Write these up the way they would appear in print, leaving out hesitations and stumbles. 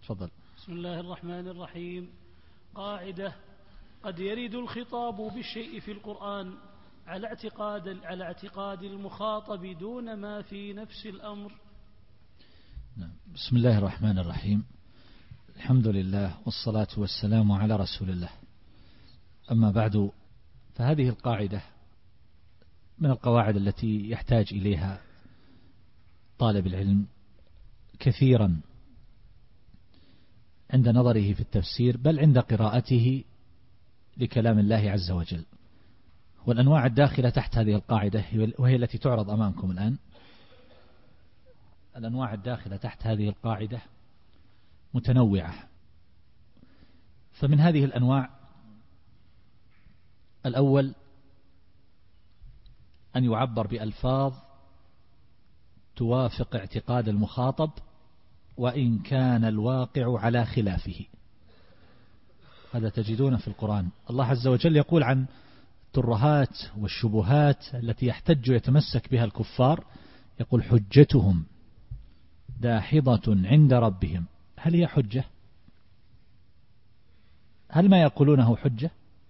تفضل. بسم الله الرحمن الرحيم. قاعدة: قد يرد الخطاب بالشيء في القرآن على اعتقاد المخاطب دون ما في نفس الأمر. بسم الله الرحمن الرحيم. الحمد لله والصلاة والسلام على رسول الله. أما بعد، فهذه القاعدة من القواعد التي يحتاج إليها طالب العلم كثيرا عند نظره في التفسير، بل عند قراءته لكلام الله عز وجل. والأنواع الداخلة تحت هذه القاعدة وهي التي تعرض أمامكم الآن. الأنواع الداخلة تحت هذه القاعدة متنوعة. فمن هذه الأنواع: الأول أن يعبر بألفاظ توافق اعتقاد المخاطب وإن كان الواقع على خلافه. هذا تجدون في القرآن. الله عز وجل يقول عن الترهات والشبهات التي يحتج ويتمسك بها الكفار، يقول: حجتهم داحضة عند ربهم. هل هي حجة؟ هل ما يقولونه حجة؟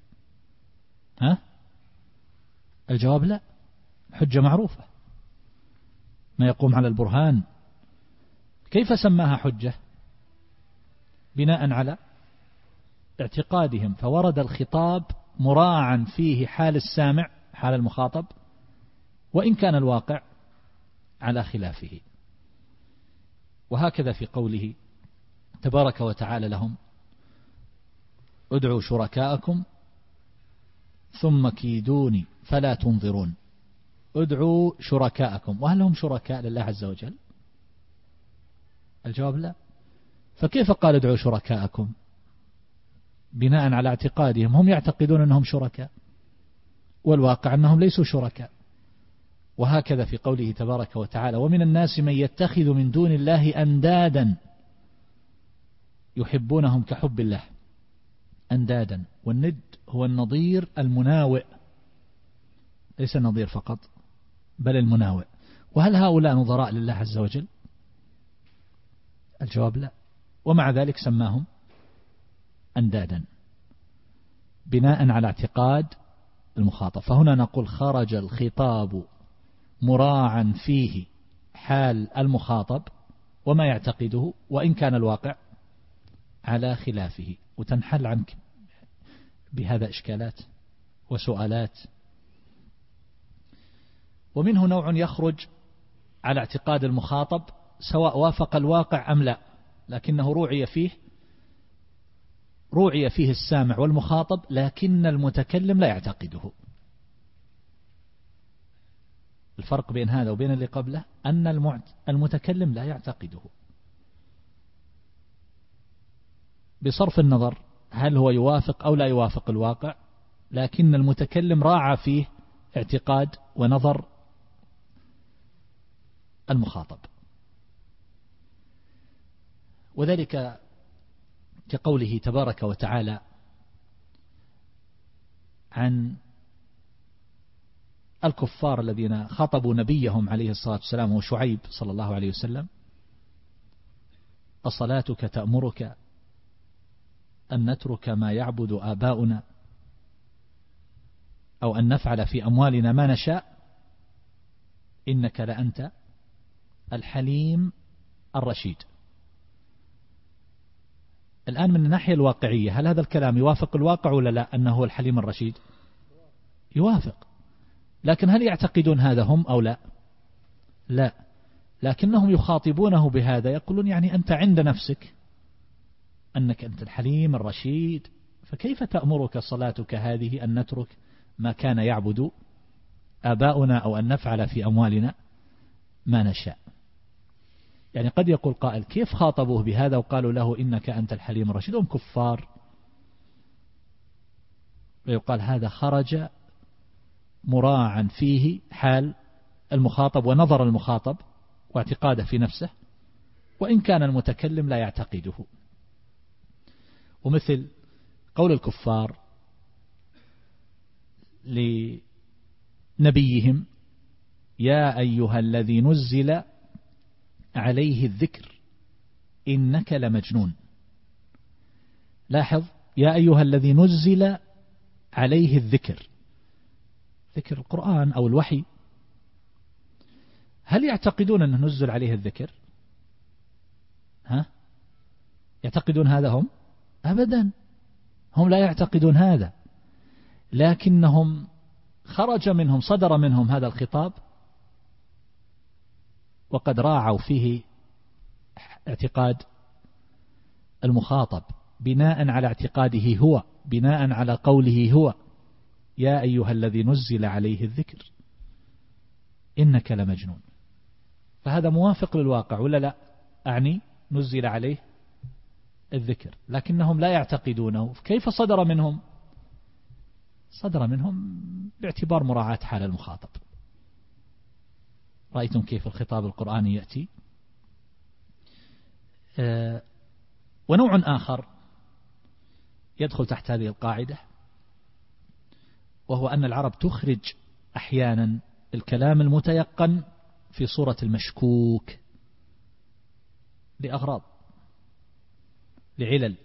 الجواب لا. حجة معروفة، ما يقوم على البرهان. كيف سماها حجة؟ بناء على اعتقادهم، فورد الخطاب مراعا فيه حال السامع، حال المخاطب، وإن كان الواقع على خلافه. وهكذا في قوله تبارك وتعالى لهم: ادعوا شركاءكم ثم كيدوني فلا تنظرون. ادعوا شركاءكم. وهل هم شركاء لله عز وجل؟ الجواب لا. فكيف قال ادعوا شركاءكم؟ بناء على اعتقادهم، هم يعتقدون أنهم شركاء، والواقع أنهم ليسوا شركاء. وهكذا في قوله تبارك وتعالى: ومن الناس من يتخذ من دون الله أندادا يحبونهم كحب الله. أندادا، والند هو النظير المناوئ، ليس النظير فقط بل المناوئ. وهل هؤلاء نظراء لله عز وجل؟ الجواب لا. ومع ذلك سماهم أندادا بناء على اعتقاد المخاطب. فهنا نقول: خرج الخطاب مراعا فيه حال المخاطب وما يعتقده وإن كان الواقع على خلافه. وتنحل عنك بهذا إشكالات وسؤالات. ومنه نوع يخرج على اعتقاد المخاطب سواء وافق الواقع أم لا، لكنه روعي فيه السامع والمخاطب، لكن المتكلم لا يعتقده. الفرق بين هذا وبين اللي قبله أن المتكلم لا يعتقده، بصرف النظر هل هو يوافق أو لا يوافق الواقع، لكن المتكلم راعى فيه اعتقاد ونظر المخاطب. وذلك كقوله تبارك وتعالى عن الكفار الذين خاطبوا نبيهم عليه الصلاة والسلام وشعيب صلى الله عليه وسلم: أصلاتك تأمرك أن نترك ما يعبد آباؤنا أو أن نفعل في أموالنا ما نشاء إنك لأنت الحليم الرشيد. الآن من الناحية الواقعية، هل هذا الكلام يوافق الواقع ولا لا؟ أنه الحليم الرشيد يوافق، لكن هل يعتقدون هذا هم أو لا؟ لا، لكنهم يخاطبونه بهذا، يقولون يعني أنت عند نفسك أنك أنت الحليم الرشيد، فكيف تأمرك صلاتك هذه أن نترك ما كان يعبد آباؤنا أو أن نفعل في أموالنا ما نشاء؟ يعني قد يقول قائل: كيف خاطبوه بهذا وقالوا له إنك أنت الحليم الرشيد؟ هم كفار. ويقال هذا خرج مراعا فيه حال المخاطب ونظر المخاطب واعتقاده في نفسه، وإن كان المتكلم لا يعتقده. ومثل قول الكفار لنبيهم: يا أيها الذي نزل عليه الذكر إنك لمجنون. لاحظ يا أيها الذي نزل عليه الذكر، ذكر القرآن أو الوحي، هل يعتقدون أنه نزل عليه الذكر؟ يعتقدون هذا هم؟ أبدا، هم لا يعتقدون هذا، لكنهم خرج منهم، صدر منهم هذا الخطاب وقد راعوا فيه اعتقاد المخاطب بناء على اعتقاده هو، بناء على قوله هو يا أيها الذي نزل عليه الذكر إنك لمجنون. فهذا موافق للواقع ولا لا؟ أعني نزل عليه الذكر، لكنهم لا يعتقدونه. كيف صدر منهم؟ صدر منهم باعتبار مراعاة حال المخاطب. رأيتم كيف الخطاب القرآني يأتي. ونوع آخر يدخل تحت هذه القاعدة، وهو أن العرب تخرج أحيانا الكلام المتيقن في صورة المشكوك لأغراض، لعلل،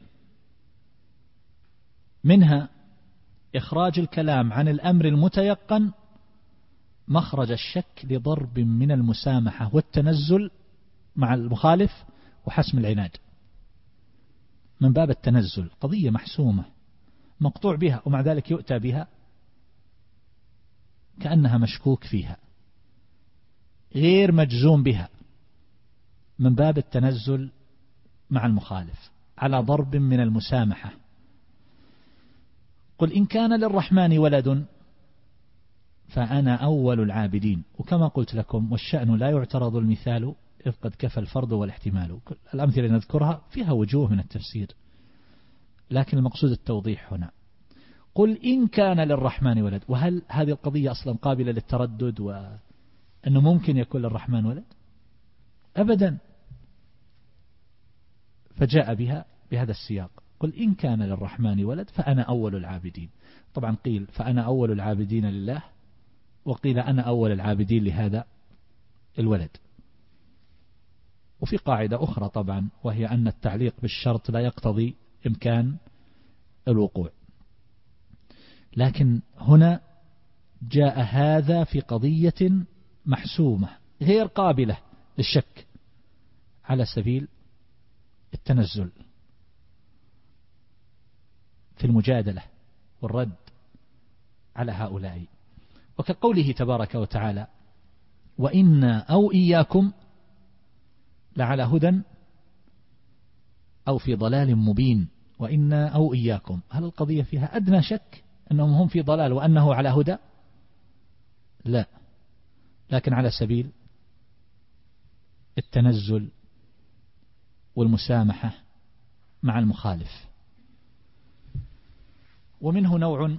منها إخراج الكلام عن الأمر المتيقن مخرج الشك لضرب من المسامحة والتنزل مع المخالف وحسم العناد، من باب التنزل، قضية محسومة مقطوع بها ومع ذلك يؤتى بها كأنها مشكوك فيها غير مجزوم بها، من باب التنزل مع المخالف على ضرب من المسامحة. قل إن كان للرحمن ولد فأنا أول العابدين. وكما قلت لكم والشأن لا يعترض المثال إذ قد كفى الفرض والاحتمال. الأمثلة اللي نذكرها فيها وجوه من التفسير، لكن المقصود التوضيح هنا. قل إن كان للرحمن ولد، وهل هذه القضية أصلا قابلة للتردد وأنه ممكن يكون للرحمن ولد؟ أبدا. فجاء بها بهذا السياق، قل إن كان للرحمن ولد فأنا أول العابدين. طبعا قيل فأنا أول العابدين لله، وقيل أنا أول العابدين لهذا الولد. وفي قاعدة أخرى طبعا، وهي أن التعليق بالشرط لا يقتضي إمكان الوقوع، لكن هنا جاء هذا في قضية محسومة غير قابلة للشك على سبيل التنزل في المجادلة والرد على هؤلاء. وكقوله تبارك وتعالى وإنا أو إياكم لعلى هدى أو في ضلال مبين. وإنا أو إياكم، هل القضية فيها أدنى شك أنهم هم في ضلال وأنه على هدى؟ لا، لكن على سبيل التنزل والمسامحة مع المخالف. ومنه نوع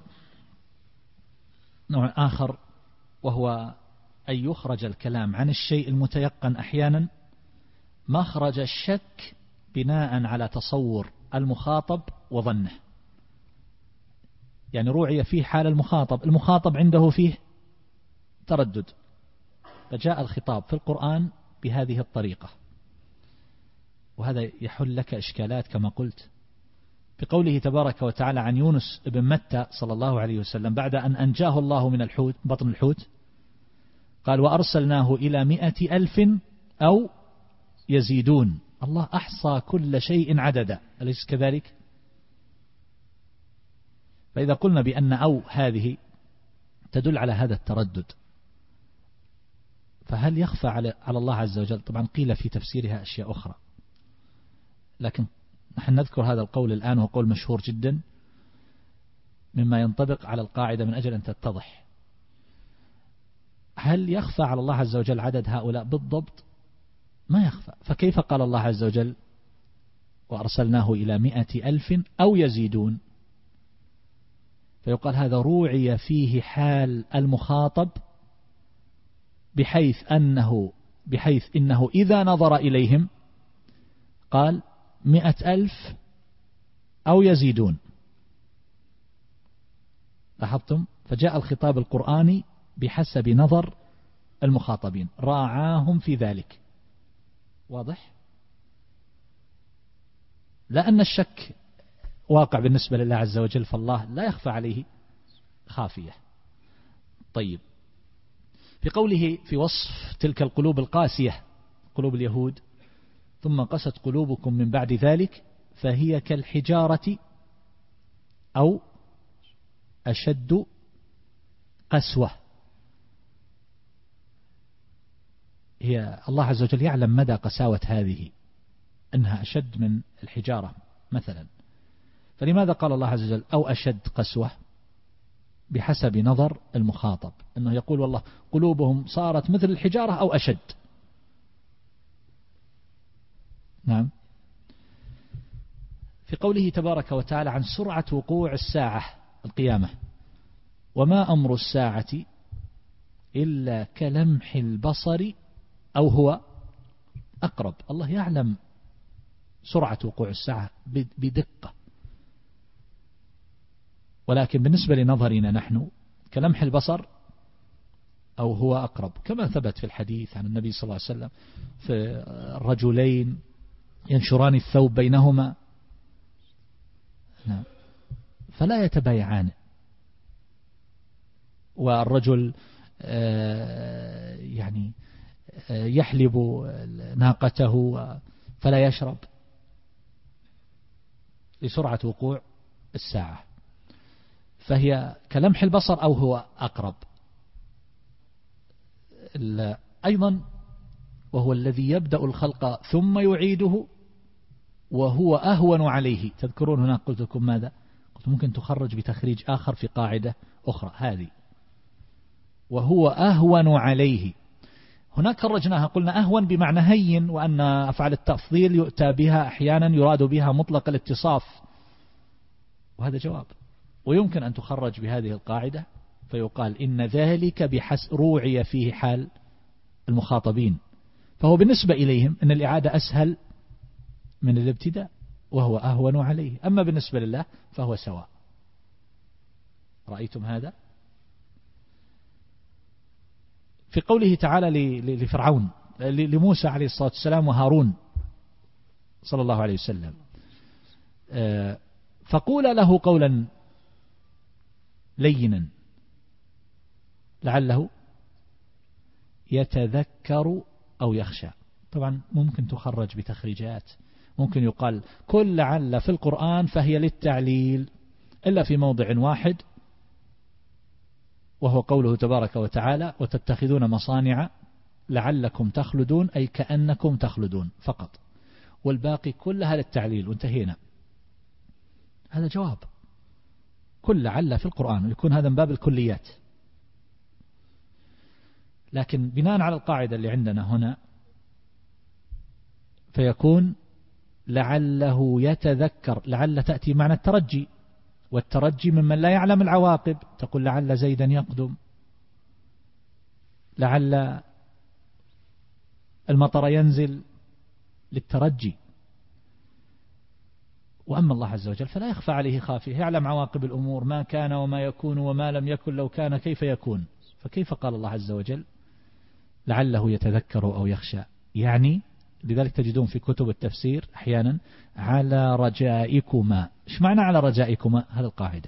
آخر، وهو أن يخرج الكلام عن الشيء المتيقن أحيانا مخرج الشك بناء على تصور المخاطب وظنه. يعني روعي فيه حال المخاطب عنده فيه تردد، فجاء الخطاب في القرآن بهذه الطريقة. وهذا يحل لك إشكالات كما قلت، بقوله تبارك وتعالى عن يونس بن متى صلى الله عليه وسلم بعد أن أنجاه الله من الحوت، بطن الحوت، قال وأرسلناه إلى 100,000 أو يزيدون. الله أحصى كل شيء عددا، أليس كذلك؟ فإذا قلنا بأن أو هذه تدل على هذا التردد، فهل يخفى على الله عز وجل؟ طبعا قيل في تفسيرها أشياء أخرى، لكن نحن نذكر هذا القول الآن، وهو قول مشهور جدا مما ينطبق على القاعدة من أجل أن تتضح. هل يخفى على الله عز وجل عدد هؤلاء بالضبط؟ ما يخفى. فكيف قال الله عز وجل وأرسلناه إلى 100,000 أو يزيدون؟ فيقال هذا روعي فيه حال المخاطب بحيث إنه إذا نظر إليهم قال 100,000 أو يزيدون. لاحظتم؟ فجاء الخطاب القرآني بحسب نظر المخاطبين، راعاهم في ذلك. واضح؟ لا أن الشك واقع بالنسبة لله عز وجل، فالله لا يخفى عليه خافية. طيب، في قوله في وصف تلك القلوب القاسية قلوب اليهود: ثم قست قلوبكم من بعد ذلك فهي كالحجارة أو أشد قسوة. هي الله عز وجل يعلم مدى قساوة هذه، أنها أشد من الحجارة مثلا، فلماذا قال الله عز وجل أو أشد قسوة؟ بحسب نظر المخاطب، أنه يقول والله قلوبهم صارت مثل الحجارة أو أشد. نعم. في قوله تبارك وتعالى عن سرعة وقوع الساعة القيامة: وما أمر الساعة إلا كلمح البصر أو هو أقرب. الله يعلم سرعة وقوع الساعة بدقة، ولكن بالنسبة لنظرنا نحن كلمح البصر أو هو أقرب، كما ثبت في الحديث عن النبي صلى الله عليه وسلم في الرجلين ينشران الثوب بينهما فلا يتبايعان، والرجل يعني يحلب ناقته فلا يشرب لسرعة وقوع الساعة، فهي كلمح البصر أو هو أقرب. أيضا وهو الذي يبدأ الخلق ثم يعيده وهو أهون عليه. تذكرون هنا قلت لكم ماذا؟ قلت ممكن تخرج بتخريج آخر في قاعدة أخرى هذه، وهو أهون عليه. هناك خرجناها قلنا أهون بمعنى هين، وأن أفعال التفضيل يؤتى بها أحيانا يراد بها مطلق الاتصاف، وهذا جواب. ويمكن أن تخرج بهذه القاعدة فيقال إن ذلك روعي فيه حال المخاطبين، فهو بالنسبة إليهم أن الإعادة أسهل من الابتداء وهو أهون عليه، أما بالنسبة لله فهو سواء. رأيتم هذا؟ في قوله تعالى لفرعون لموسى عليه الصلاة والسلام وهارون صلى الله عليه وسلم: فقولا له قولا لينا لعله يتذكر أو يخشى. طبعا ممكن تخرج بتخريجات، ممكن يقال كل لعل في القرآن فهي للتعليل إلا في موضع واحد، وهو قوله تبارك وتعالى: وتتخذون مصانع لعلكم تخلدون، أي كأنكم تخلدون فقط، والباقي كلها للتعليل وانتهينا. هذا جواب. كل لعل في القرآن يكون هذا من باب الكليات، لكن بناء على القاعدة اللي عندنا هنا فيكون لعله يتذكر. لعل تأتي معنى الترجي، والترجي ممن لا يعلم العواقب، تقول لعل زيدا يقدم، لعل المطر ينزل، للترجي. وأما الله عز وجل فلا يخفى عليه خافية، يعلم عواقب الأمور، ما كان وما يكون وما لم يكن لو كان كيف يكون. فكيف قال الله عز وجل لعله يتذكر أو يخشى؟ يعني لذلك تجدون في كتب التفسير أحيانا على رجائكما. إيش معنى على رجائكما؟ هذا القاعدة.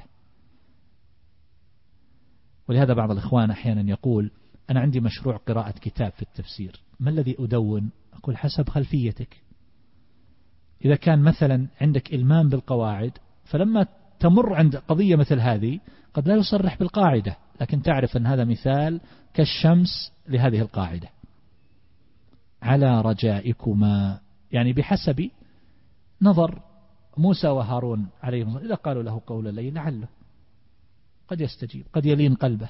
ولهذا بعض الإخوان أحيانا يقول أنا عندي مشروع قراءة كتاب في التفسير، ما الذي أدون؟ أقول حسب خلفيتك. إذا كان مثلا عندك إلمام بالقواعد، فلما تمر عند قضية مثل هذه قد لا يصرح بالقاعدة، لكن تعرف أن هذا مثال كالشمس لهذه القاعدة. على رجائكما يعني بحسب نظر موسى وهارون عليهم السلام، إذا قالوا له قول الليل لعله قد يستجيب، قد يلين قلبه.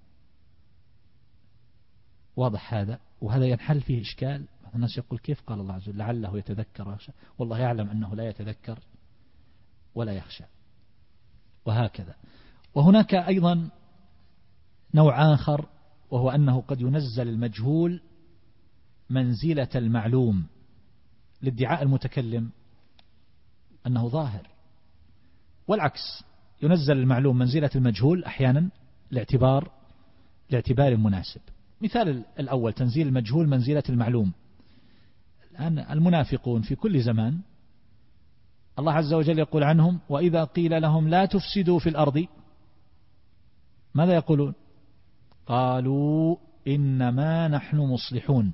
واضح هذا؟ وهذا ينحل فيه إشكال. الناس يقول كيف قال الله عز وجل لعله يتذكر ويخشى؟ والله يعلم أنه لا يتذكر ولا يخشى. وهكذا. وهناك أيضا نوع آخر، وهو أنه قد ينزل المجهول منزلة المعلوم لادعاء المتكلم أنه ظاهر، والعكس ينزل المعلوم منزلة المجهول أحيانا لاعتبار مناسب. مثال الأول تنزيل المجهول منزلة المعلوم. الآن المنافقون في كل زمان الله عز وجل يقول عنهم: وإذا قيل لهم لا تفسدوا في الأرض ماذا يقولون؟ قالوا إنما نحن مصلحون.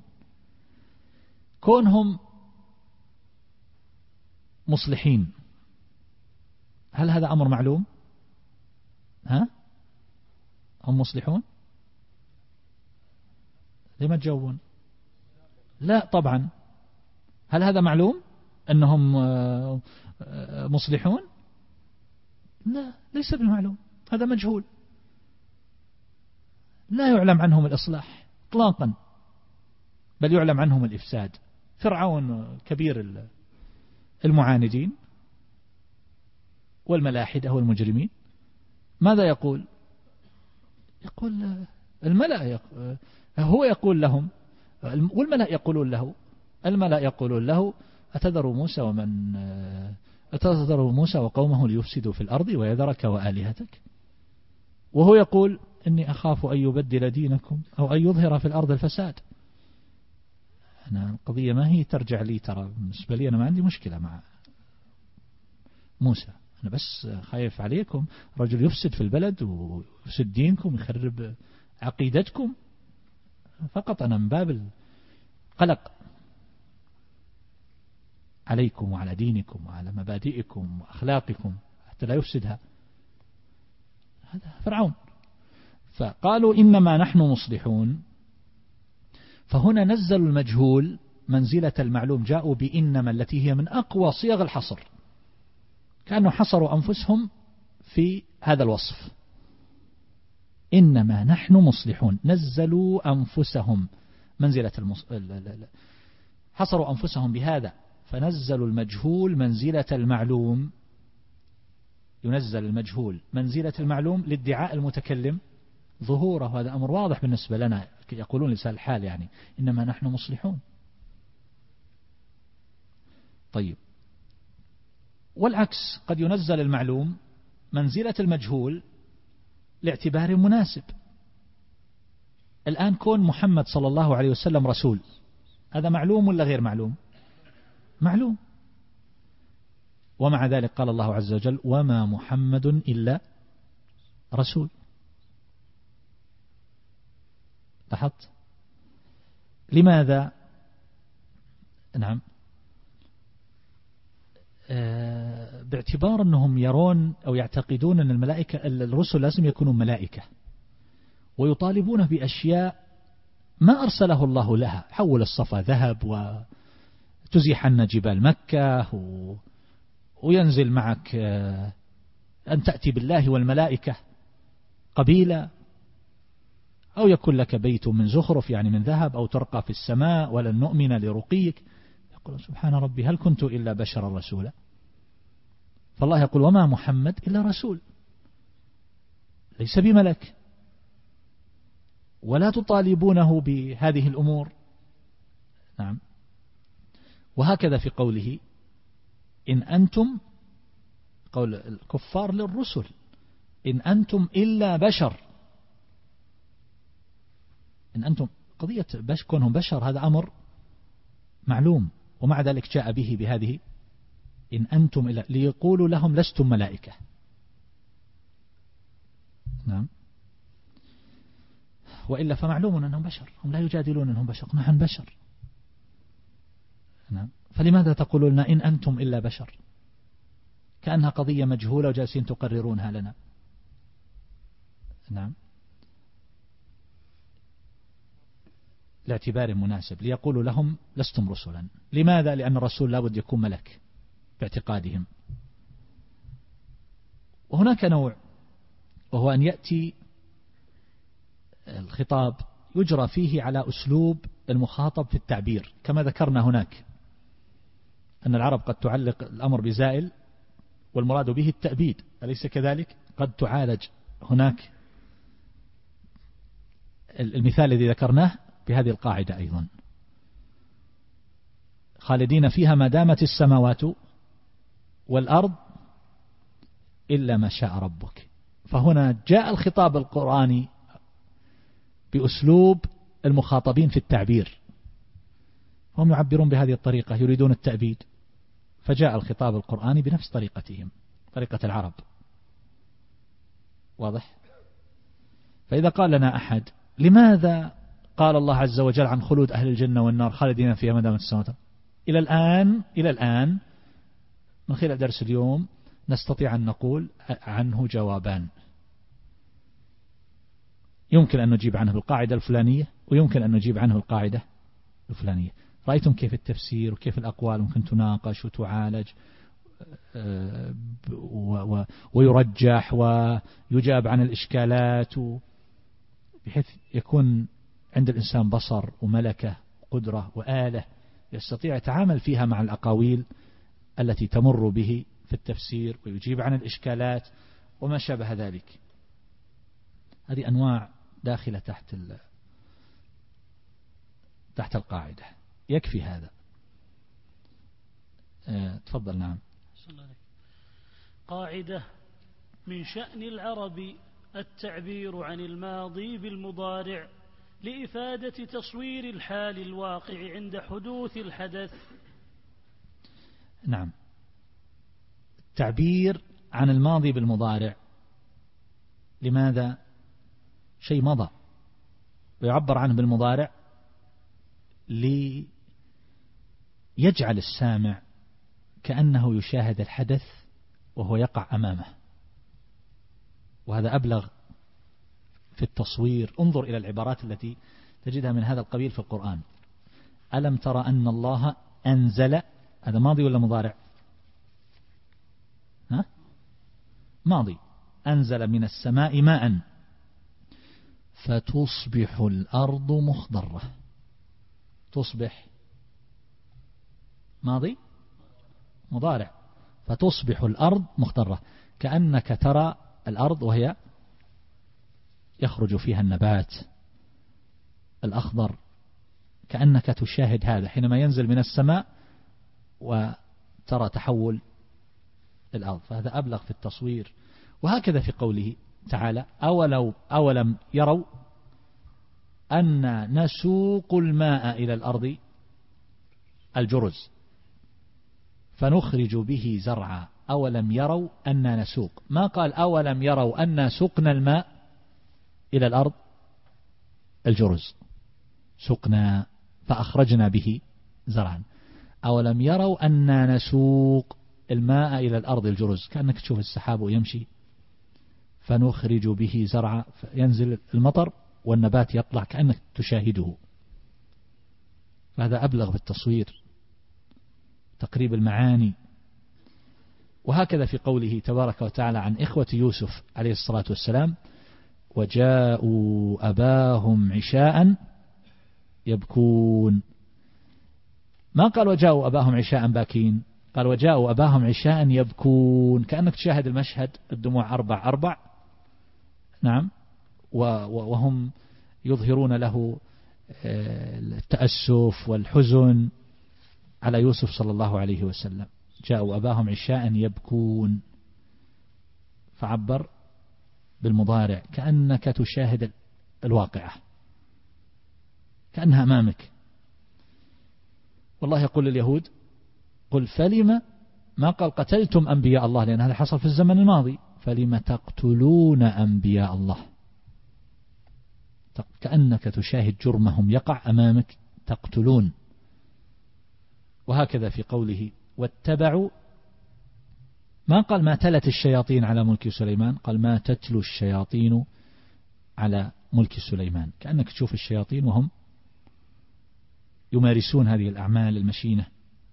كونهم مصلحين هل هذا أمر معلوم؟ هم مصلحون؟ لما تجاوبون؟ لا طبعا. هل هذا معلوم أنهم مصلحون؟ لا، ليس بمعلوم، هذا مجهول، لا يعلم عنهم الإصلاح إطلاقا، بل يعلم عنهم الإفساد. فرعون كبير المعاندين والملاحدة والمجرمين ماذا يقول؟ يقول الملأ هو يقول لهم، والملأ يقولون له، الملأ يقولون له: أتذر موسى وقومه ليفسدوا في الأرض ويذرك وآلهتك؟ وهو يقول: إني أخاف أن يبدل دينكم أو أن يظهر في الأرض الفساد. أنا القضية ما هي ترجع لي، ترى بالنسبة لي أنا ما عندي مشكلة مع موسى، أنا بس خايف عليكم، رجل يفسد في البلد ويفسد دينكم، يخرب عقيدتكم، فقط أنا من باب القلق عليكم وعلى دينكم وعلى مبادئكم وأخلاقكم حتى لا يفسدها. هذا فرعون. فقالوا إنما نحن مصلحون، فهنا نزلوا المجهول منزلة المعلوم، جاءوا بإنما التي هي من أقوى صيغ الحصر، كأنه حصروا أنفسهم في هذا الوصف. إنما نحن مصلحون، نزلوا أنفسهم منزلة حصروا أنفسهم بهذا، فنزلوا المجهول منزلة المعلوم. ينزل المجهول منزلة المعلوم لادعاء المتكلم ظهوره، هذا أمر واضح بالنسبة لنا، يقولون لسان الحال يعني إنما نحن مصلحون. طيب، والعكس قد ينزل المعلوم منزلة المجهول لاعتبار مناسب. الآن كون محمد صلى الله عليه وسلم رسول، هذا معلوم ولا غير معلوم؟ معلوم. ومع ذلك قال الله عز وجل: وما محمد إلا رسول. لاحظت؟ لماذا؟ نعم، باعتبار أنهم يرون أو يعتقدون أن الرسل لازم يكونوا ملائكة، ويطالبونه بأشياء ما أرسله الله لها، حول الصفا ذهب، وتزيح عنا جبال مكة، وينزل معك أن تأتي بالله والملائكة قبيلة، أو يكون لك بيت من زخرف يعني من ذهب، أو ترقى في السماء ولن نؤمن لرقيك. يقول: سبحان ربي، هل كنت إلا بشرا رسولا؟ فالله يقول: وما محمد إلا رسول، ليس بملك، ولا تطالبونه بهذه الأمور. نعم. وهكذا في قوله: إن أنتم، قول الكفار للرسل: إن أنتم إلا بشر. إن أنتم، قضية كونهم بشر هذا أمر معلوم، ومع ذلك جاء به بهذه إن أنتم إلا، ليقولوا لهم لستم ملائكة. نعم. وإلا فمعلوم أنهم بشر، هم لا يجادلون أنهم بشر، نحن بشر. نعم. فلماذا تقولون إن أنتم إلا بشر؟ كأنها قضية مجهولة وجالسين تقررونها لنا. نعم. لاعتبار مناسب، ليقولوا لهم لستم رسلا. لماذا؟ لأن الرسول لابد يكون ملك باعتقادهم. وهناك نوع، وهو أن يأتي الخطاب يجرى فيه على أسلوب المخاطب في التعبير، كما ذكرنا هناك أن العرب قد تعلق الأمر بزائل والمراد به التأبيد، أليس كذلك؟ قد تعالج هناك المثال الذي ذكرناه بهذه القاعدة أيضا: خالدين فيها ما دامت السماوات والأرض إلا ما شاء ربك. فهنا جاء الخطاب القرآني بأسلوب المخاطبين في التعبير، هم يعبرون بهذه الطريقة، يريدون التأبيد، فجاء الخطاب القرآني بنفس طريقتهم، طريقة العرب. واضح؟ فإذا قال لنا أحد لماذا قال الله عز وجل عن خلود أهل الجنة والنار خالدين فيها ما دامت السماوات، إلى الآن من خلال درس اليوم نستطيع أن نقول عنه جوابان، يمكن أن نجيب عنه بالقاعدة الفلانية، ويمكن أن نجيب عنه القاعدة الفلانية. رأيتم كيف التفسير وكيف الأقوال ممكن تناقش وتعالج ويرجح ويجاب عن الإشكالات، بحيث يكون عند الإنسان بصر وملكة وقدرة وآلة يستطيع يتعامل فيها مع الأقاويل التي تمر به في التفسير، ويجيب عن الإشكالات وما شابه ذلك. هذه أنواع داخلة تحت القاعدة، يكفي هذا. تفضل. نعم. قاعدة: من شأن العرب التعبير عن الماضي بالمضارع لإفادة تصوير الحال الواقع عند حدوث الحدث. نعم، التعبير عن الماضي بالمضارع. لماذا؟ شيء مضى ويعبر عنه بالمضارع ليجعل السامع كأنه يشاهد الحدث وهو يقع أمامه، وهذا أبلغ في التصوير. انظر إلى العبارات التي تجدها من هذا القبيل في القرآن. ألم ترى أن الله أنزل، هذا ماضي ولا مضارع؟ ماضي. أنزل من السماء ماء فتصبح الأرض مخضرة. تصبح ماضي، مضارع. فتصبح الأرض مخضرة، كأنك ترى الأرض وهي يخرج فيها النبات الأخضر، كأنك تشاهد هذا حينما ينزل من السماء وترى تحول الأرض، فهذا أبلغ في التصوير. وهكذا في قوله تعالى: أولم يروا أن نسوق الماء إلى الأرض الجرز فنخرج به زرعا. أولم يروا أن نسوق، ما قال أولم يروا أن سقنا الماء إلى الأرض الجرز، سقنا فأخرجنا به زرعا. أولم يروا أن نسوق الماء إلى الأرض الجرز، كأنك تشوف السحاب يمشي، فنخرج به زرعا، ينزل المطر والنبات يطلع كأنك تشاهده. فهذا أبلغ في التصوير، تقريب المعاني. وهكذا في قوله تبارك وتعالى عن إخوة يوسف عليه الصلاة والسلام: وجاءوا أباهم عشاء يبكون. ما قال وجاءوا أباهم عشاء باكين، قال وجاءوا أباهم عشاء يبكون، كأنك تشاهد المشهد، الدموع أربع. نعم. وهم يظهرون له التأسف والحزن على يوسف صلى الله عليه وسلم. جاءوا أباهم عشاء يبكون، فعبر بالمضارع كأنك تشاهد الواقعة، كأنها أمامك. والله يقول لليهود: قل فلم، ما قال قتلتم أنبياء الله، لأن هذا حصل في الزمن الماضي، فلم تقتلون أنبياء الله، كأنك تشاهد جرمهم يقع أمامك، تقتلون. وهكذا في قوله: واتبعوا، ما قال ما تلت الشياطين على ملك سليمان، قال ما تتلو الشياطين على ملك سليمان، كأنك تشوف الشياطين وهم يمارسون هذه الأعمال المشينة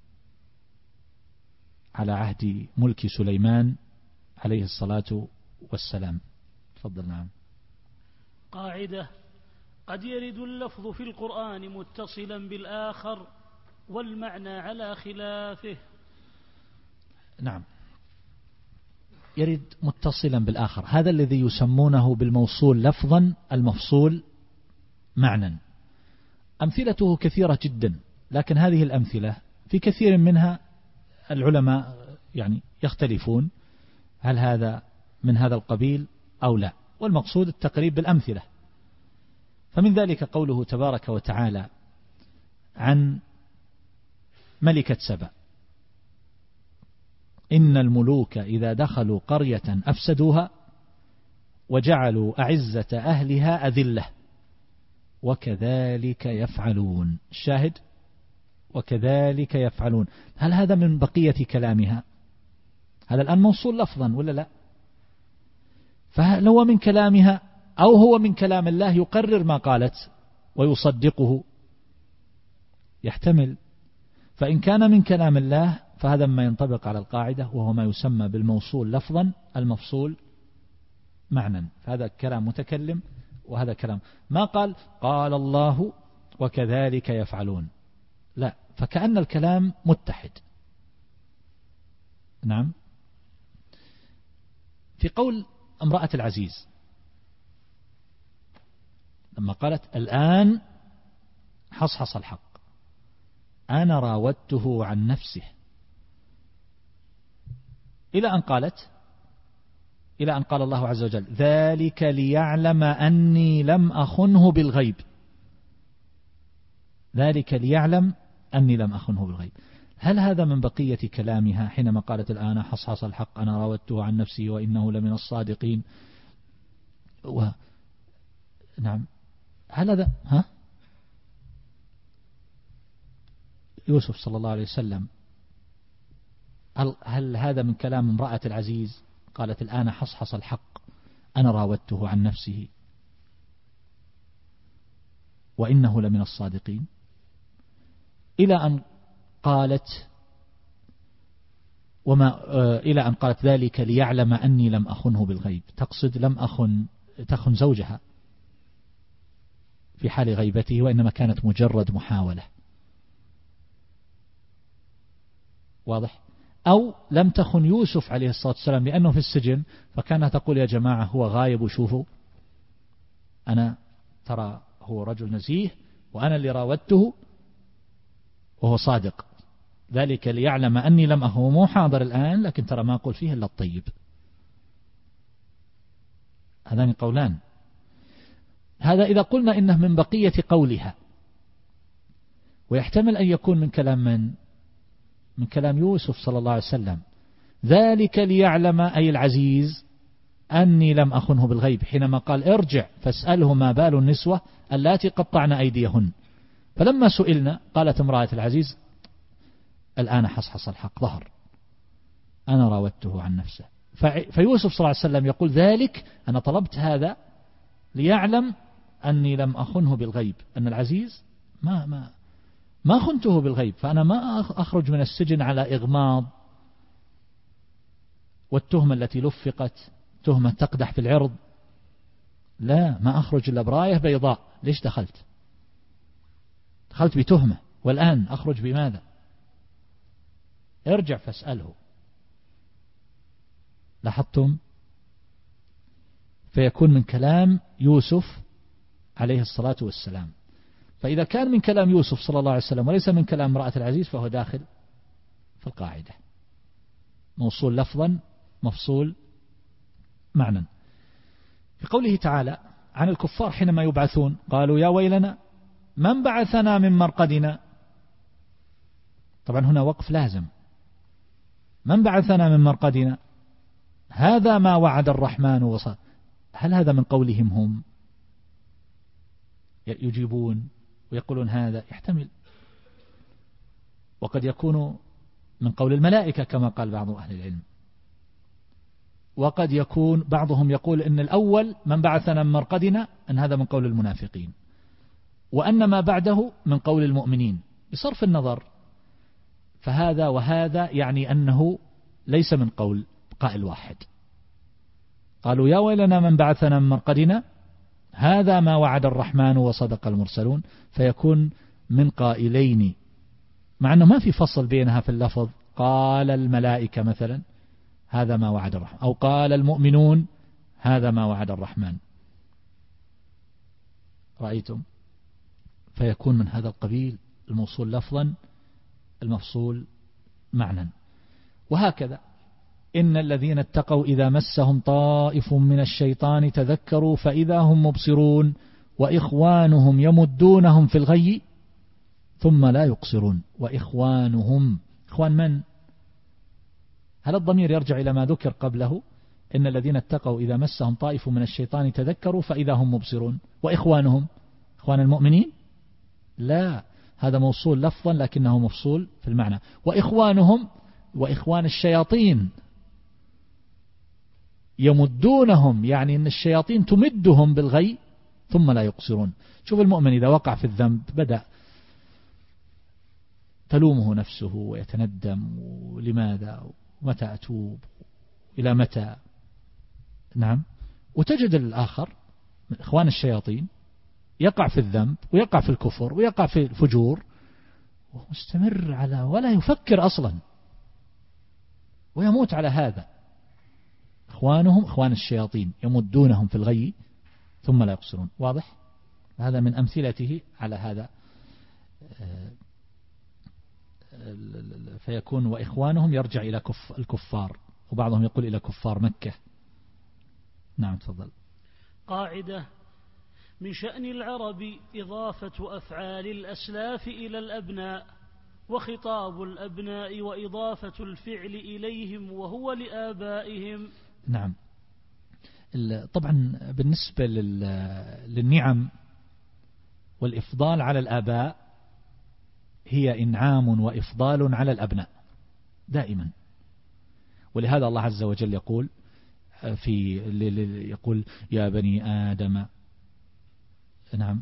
على عهد ملك سليمان عليه الصلاة والسلام. تفضل. نعم. قاعدة: قد يرد اللفظ في القرآن متصلا بالآخر والمعنى على خلافه. نعم، يرد متصلا بالآخر، هذا الذي يسمونه بالموصول لفظا المفصول معنى. أمثلته كثيرة جدا، لكن هذه الأمثلة في كثير منها العلماء يعني يختلفون هل هذا من هذا القبيل أو لا، والمقصود التقريب بالأمثلة. فمن ذلك قوله تبارك وتعالى عن ملكة سبأ: إن الملوك إذا دخلوا قرية أفسدوها وجعلوا أعزة أهلها أذلة وكذلك يفعلون. الشاهد وكذلك يفعلون. هل هذا من بقية كلامها؟ هذا الآن موصول لفظا ولا لا؟ فهل هو من كلامها أو هو من كلام الله يقرر ما قالت ويصدقه؟ يحتمل. فإن كان من كلام الله فهذا ما ينطبق على القاعدة، وهو ما يسمى بالموصول لفظا المفصول معنى. فهذا كلام متكلم وهذا كلام. ما قال قال الله وكذلك يفعلون، لا، فكأن الكلام متحد. نعم. في قول امرأة العزيز لما قالت الآن حصحص الحق أنا راودته عن نفسه، إلى أن قال الله عز وجل ذلك ليعلم أني لم أخنه بالغيب. ذلك ليعلم أني لم أخنه بالغيب. هل هذا من بقية كلامها حينما قالت الآن حصحص الحق أنا راودته عن نفسي وإنه لمن الصادقين؟ نعم. هل هذا يوسف صلى الله عليه وسلم، هل هذا من كلام امرأة العزيز قالت الآن حصحص الحق أنا راودته عن نفسه وإنه لمن الصادقين، إلى أن قالت إلى أن قالت ذلك ليعلم أني لم أخنه بالغيب. تقصد لم تخن زوجها في حال غيبته، وإنما كانت مجرد محاولة. واضح؟ أو لم تخن يوسف عليه الصلاة والسلام لأنه في السجن، فكانت تقول يا جماعة هو غايب وشوفوا أنا ترى هو رجل نزيه وأنا اللي راودته وهو صادق، ذلك ليعلم أني لم أخنه، مو حاضر الآن لكن ترى ما أقول فيه إلا الطيب. هذان قولان. هذا إذا قلنا إنه من بقية قولها، ويحتمل أن يكون من كلام من كلام يوسف صلى الله عليه وسلم. ذلك ليعلم أي العزيز أني لم أخنه بالغيب، حينما قال ارجع فاسأله ما بال النسوة اللاتي قطعن أيديهن. فلما سئلنا قالت امرأة العزيز الآن حصحص الحق ظهر أنا راودته عن نفسه. فيوسف صلى الله عليه وسلم يقول ذلك أنا طلبت هذا ليعلم أني لم أخنه بالغيب، أن العزيز ما خنته بالغيب، فأنا ما أخرج من السجن على إغماض، والتهمة التي لفقت تهمة تقدح في العرض، لا، ما أخرج إلا براية بيضاء. ليش دخلت بتهمة، والآن أخرج بماذا؟ ارجع فاسأله. لاحظتم؟ فيكون من كلام يوسف عليه الصلاة والسلام. فإذا كان من كلام يوسف صلى الله عليه وسلم وليس من كلام امرأة العزيز فهو داخل في القاعدة، موصول لفظا مفصول معنى. في قوله تعالى عن الكفار حينما يبعثون قالوا يا ويلنا من بعثنا من مرقدنا. طبعا هنا وقف لازم. من بعثنا من مرقدنا هذا ما وعد الرحمن وصدق. هل هذا من قولهم هم؟ يجيبون ويقولون هذا يحتمل، وقد يكون من قول الملائكة كما قال بعض أهل العلم، وقد يكون بعضهم يقول إن الأول من بعثنا من مرقدنا أن هذا من قول المنافقين، وأن ما بعده من قول المؤمنين بصرف النظر. فهذا وهذا يعني أنه ليس من قول قائل واحد. قالوا يا ويلنا من بعثنا من مرقدنا هذا ما وعد الرحمن وصدق المرسلون، فيكون من قائلين، مع أنه ما في فصل بينها في اللفظ. قال الملائكة مثلا هذا ما وعد الرحمن، أو قال المؤمنون هذا ما وعد الرحمن. رأيتم؟ فيكون من هذا القبيل الموصول لفظا المفصول معنى. وهكذا إن الذين اتقوا إذا مسهم طائف من الشيطان تذكروا فإذا هم مبصرون وإخوانهم يمدونهم في الغي ثم لا يقصرون. وإخوانهم، إخوان من؟ هل الضمير يرجع إلى ما ذكر قبله إن الذين اتقوا إذا مسهم طائف من الشيطان تذكروا فإذا هم مبصرون، وإخوانهم إخوان المؤمنين؟ لا، هذا موصول لفظا لكنه مفصول في المعنى. وإخوانهم وإخوان الشياطين يمدونهم، يعني أن الشياطين تمدهم بالغي ثم لا يقصرون. شوف المؤمن إذا وقع في الذنب بدأ تلومه نفسه ويتندم، ولماذا ومتى أتوب إلى متى. نعم. وتجد الآخر من إخوان الشياطين يقع في الذنب ويقع في الكفر ويقع في الفجور ومستمر على ولا يفكر أصلا ويموت على هذا. إخوانهم إخوان الشياطين يمدونهم في الغي ثم لا يقصرون. واضح؟ هذا من أمثلته على هذا. فيكون وإخوانهم يرجع إلى الكفار، وبعضهم يقول إلى كفار مكة. نعم تفضل. قاعدة: من شأن العرب إضافة أفعال الأسلاف إلى الأبناء، وخطاب الأبناء وإضافة الفعل إليهم وهو لآبائهم. نعم. طبعا بالنسبة للنعم والإفضال على الآباء هي إنعام وإفضال على الأبناء دائما، ولهذا الله عز وجل يقول يقول يا بني آدم. نعم.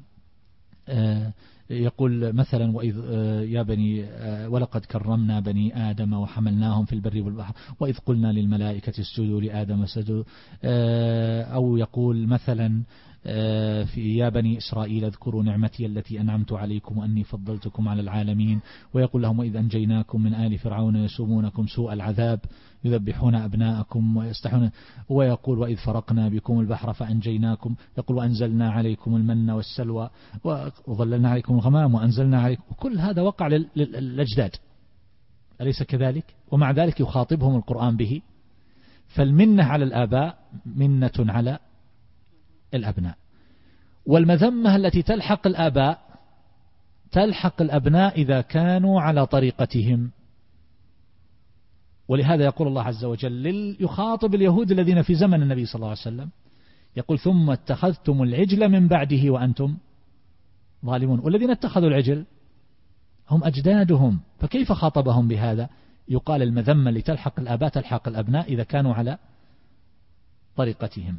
يقول مثلا وإذ يا بني ولقد كرمنا بني آدم وحملناهم في البر والبحر وإذ قلنا للملائكة اسجدوا لآدم سجدوا. أو يقول مثلا في يا بني إسرائيل اذكروا نعمتي التي أنعمت عليكم وأني فضلتكم على العالمين. ويقول لهم وإذ أنجيناكم من آل فرعون يسومونكم سوء العذاب يذبحون أبناءكم ويستحون. ويقول وإذ فرقنا بكم البحر فأنجيناكم. يقول وأنزلنا عليكم المن والسلوى وظللنا عليكم الغمام وأنزلنا عليكم. كل هذا وقع للأجداد أليس كذلك؟ ومع ذلك يخاطبهم القرآن به. فالمنة على الآباء منة على الأبناء، والمذمة التي تلحق الآباء تلحق الأبناء إذا كانوا على طريقتهم. ولهذا يقول الله عز وجل يخاطب اليهود الذين في زمن النبي صلى الله عليه وسلم يقول ثم اتخذتم العجل من بعده وأنتم ظالمون. والذين اتخذوا العجل هم أجدادهم، فكيف خاطبهم بهذا؟ يقال المذمة اللي تلحق الآباء تلحق الأبناء إذا كانوا على طريقتهم.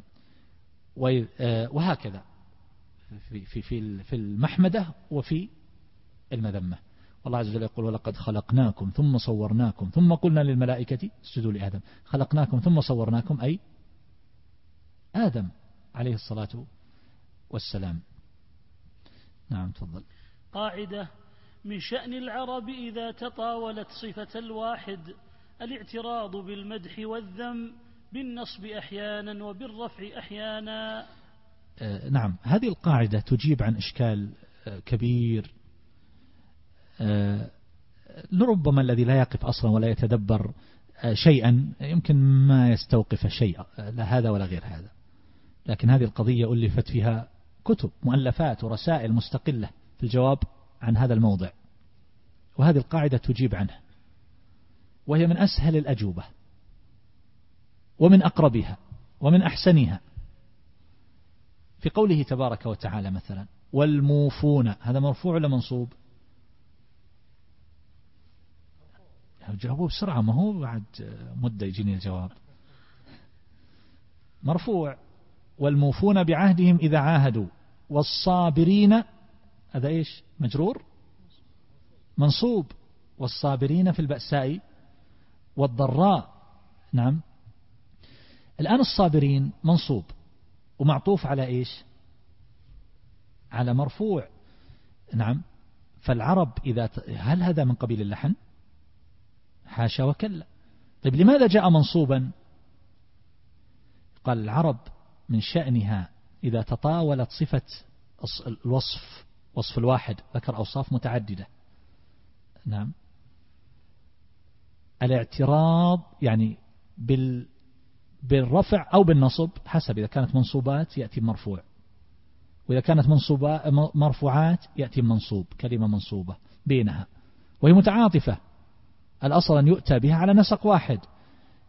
وهكذا في المحمدة وفي المذمة. والله عز وجل يقول ولقد خلقناكم ثم صورناكم ثم قلنا للملائكة اسجدوا لآدم. خلقناكم ثم صورناكم أي آدم عليه الصلاة والسلام. نعم تفضل. قاعدة: من شأن العرب إذا تطاولت صفة الواحد الاعتراض بالمدح والذم بالنصب أحيانا وبالرفع أحيانا. نعم. هذه القاعدة تجيب عن إشكال كبير لربما الذي لا يقف أصلا ولا يتدبر شيئا يمكن ما يستوقف شيء لا هذا ولا غير هذا. لكن هذه القضية ألفت فيها كتب مؤلفات ورسائل مستقلة في الجواب عن هذا الموضع، وهذه القاعدة تجيب عنه، وهي من أسهل الأجوبة ومن أقربها ومن أحسنها. في قوله تبارك وتعالى مثلا والموفون، هذا مرفوع ولا منصوب؟ جاوبوا بسرعة، ما هو بعد مدة يجيني الجواب. مرفوع. والموفون بعهدهم إذا عاهدوا. والصابرين هذا إيش؟ مجرور منصوب. والصابرين في البأساء والضراء. نعم. الآن الصابرين منصوب ومعطوف على إيش؟ على مرفوع. نعم. فالعرب هل هذا من قبيل اللحن؟ حاشا وكلا. طيب لماذا جاء منصوبا؟ قال العرب من شأنها إذا تطاولت صفة الوصف وصف الواحد، ذكر أوصاف متعددة. نعم. الاعتراض يعني بالرفع أو بالنصب حسب، إذا كانت منصوبات يأتي مرفوع، وإذا كانت مرفوعات يأتي منصوب، كلمة منصوبة بينها وهي متعاطفة. الأصل أن يؤتى بها على نسق واحد.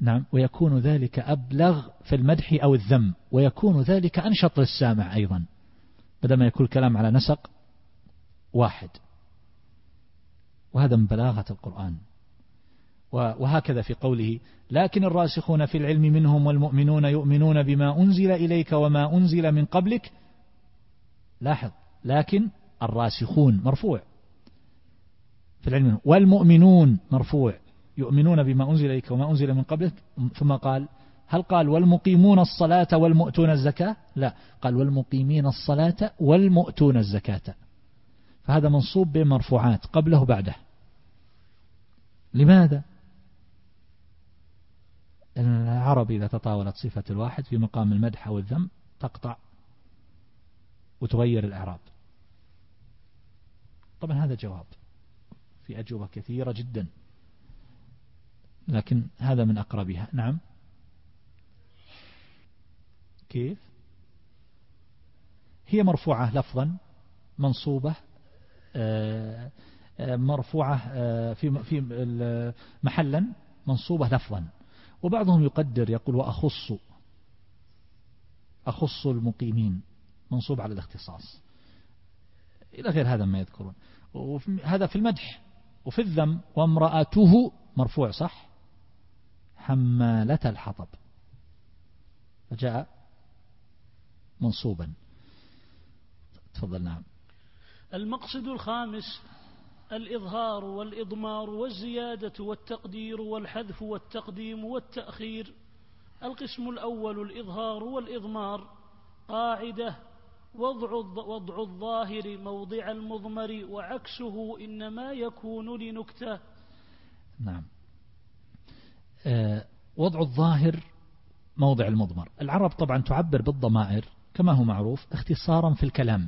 نعم، ويكون ذلك أبلغ في المدح أو الذم، ويكون ذلك أنشط للسامع أيضا، بدل ما يكون الكلام على نسق واحد. وهذا من بلاغة القرآن. وهكذا في قوله: لكن الراسخون في العلم منهم والمؤمنون يؤمنون بما أنزل إليك وما أنزل من قبلك. لاحظ، لكن الراسخون مرفوع في العلم، والمؤمنون مرفوع، يؤمنون بما أنزل إليك وما أنزل من قبلك. ثم قال: هل قال والمقيمون الصلاة والمؤتون الزكاة؟ لا، قال والمقيمين الصلاة والمؤتون الزكاة. فهذا منصوب بمرفوعات قبله بعده. لماذا؟ لأن العرب إذا تطاولت صفة الواحد في مقام المدح أو الذم تقطع وتغير الإعراب. طبعا هذا جواب في أجوبة كثيرة جدا، لكن هذا من أقربها. نعم. كيف؟ هي مرفوعة لفظا، منصوبة مرفوعة في محلا، منصوبة لفظا. وبعضهم يقدر يقول: أخص المقيمين، منصوب على الاختصاص، إلى غير هذا ما يذكرون. هذا في المدح. وفي الذم: وامرأته مرفوع صح، حمالة الحطب، فجاء منصوبا. تفضل. نعم. المقصد الخامس: الإظهار والإضمار والزيادة والتقدير والحذف والتقديم والتأخير. القسم الأول الإظهار والإضمار. قاعدة: وضع الظاهر موضع المضمر، وعكسه إنما يكون لنكتة. نعم. وضع الظاهر موضع المضمر. العرب طبعا تعبر بالضمائر كما هو معروف اختصارا في الكلام.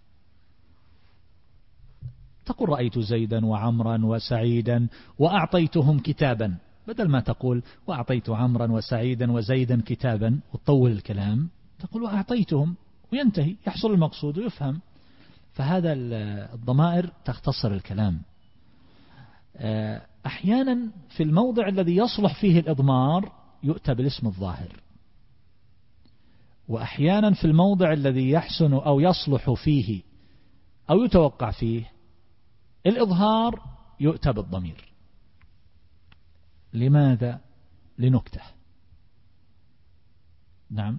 تقول: رأيت زيدا وعمرا وسعيدا وأعطيتهم كتابا، بدل ما تقول: وأعطيت عمرا وسعيدا وزيدا كتابا وتطول الكلام، تقول: وأعطيتهم، وينتهي، يحصل المقصود ويفهم. فهذا الضمائر تختصر الكلام. أحيانا في الموضع الذي يصلح فيه الإضمار يؤتى بالاسم الظاهر، وأحيانا في الموضع الذي يحسن أو يصلح فيه أو يتوقع فيه الإظهار يؤتى بالضمير. لماذا؟ لنكتة. نعم.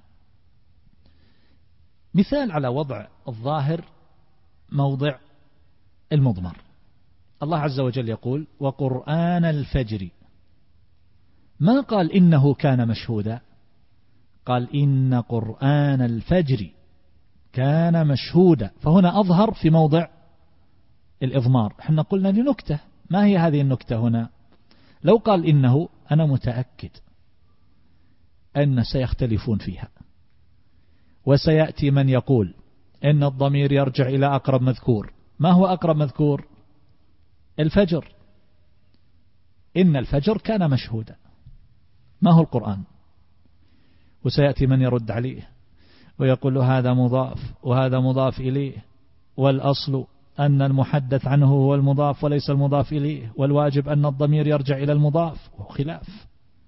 مثال على وضع الظاهر موضع المضمر: الله عز وجل يقول: وقرآن الفجر. ما قال إنه كان مشهودا، قال إن قرآن الفجر كان مشهودا، فهنا أظهر في موضع الإضمار. احنا قلنا لنكتة. ما هي هذه النكتة هنا؟ لو قال إنه، أنا متأكد أن سيختلفون فيها، وسيأتي من يقول إن الضمير يرجع إلى أقرب مذكور. ما هو أقرب مذكور؟ الفجر. إن الفجر كان مشهودا، ما هو القرآن. وسيأتي من يرد عليه ويقول له هذا مضاف وهذا مضاف إليه، والأصل أن المحدث عنه هو المضاف وليس المضاف إليه، والواجب أن الضمير يرجع إلى المضاف، وخلاف.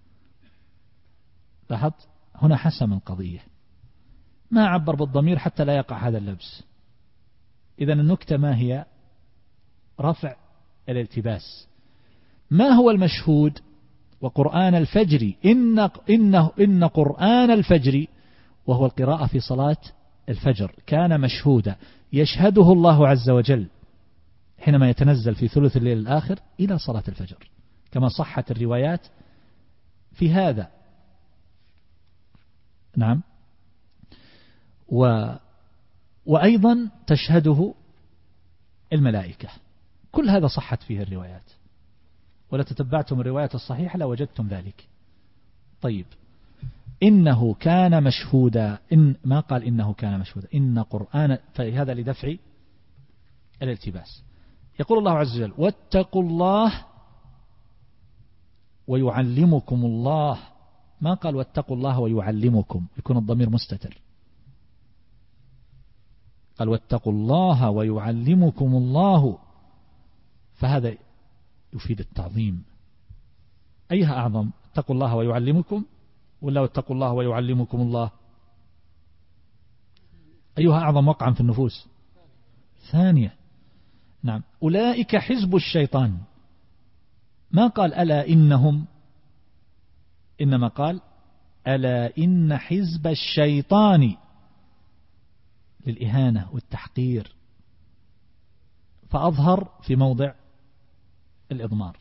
لاحظت هنا حسم القضية، ما عبر بالضمير حتى لا يقع هذا اللبس. إذن النكتة ما هي؟ رفع الالتباس. ما هو المشهود؟ وقرآن الفجر، إن قرآن الفجر، وهو القراءة في صلاة الفجر، كان مشهودا، يشهده الله عز وجل حينما يتنزل في ثلث الليل الآخر إلى صلاة الفجر، كما صحت الروايات في هذا. نعم. وأيضا تشهده الملائكة. كل هذا صحت فيه الروايات، ولا تتبعتم الروايات الصحيحة لوجدتم ذلك. طيب، إنه كان مشهودا، ما قال إنه كان مشهودا، إن قرآن، فهذا لدفع الالتباس. يقول الله عز وجل: واتقوا الله ويعلمكم الله. ما قال واتقوا الله ويعلمكم، يكون الضمير مستتر. قال واتقوا الله ويعلمكم الله، فهذا يفيد التعظيم. أيها أعظم، اتقوا الله ويعلمكم ولا اتقوا الله ويعلمكم الله؟ أيها أعظم وقعا في النفوس؟ ثانية. نعم. أولئك حزب الشيطان، ما قال ألا إنهم، إنما قال ألا إن حزب الشيطان، للإهانة والتحقير، فأظهر في موضع الإضمار.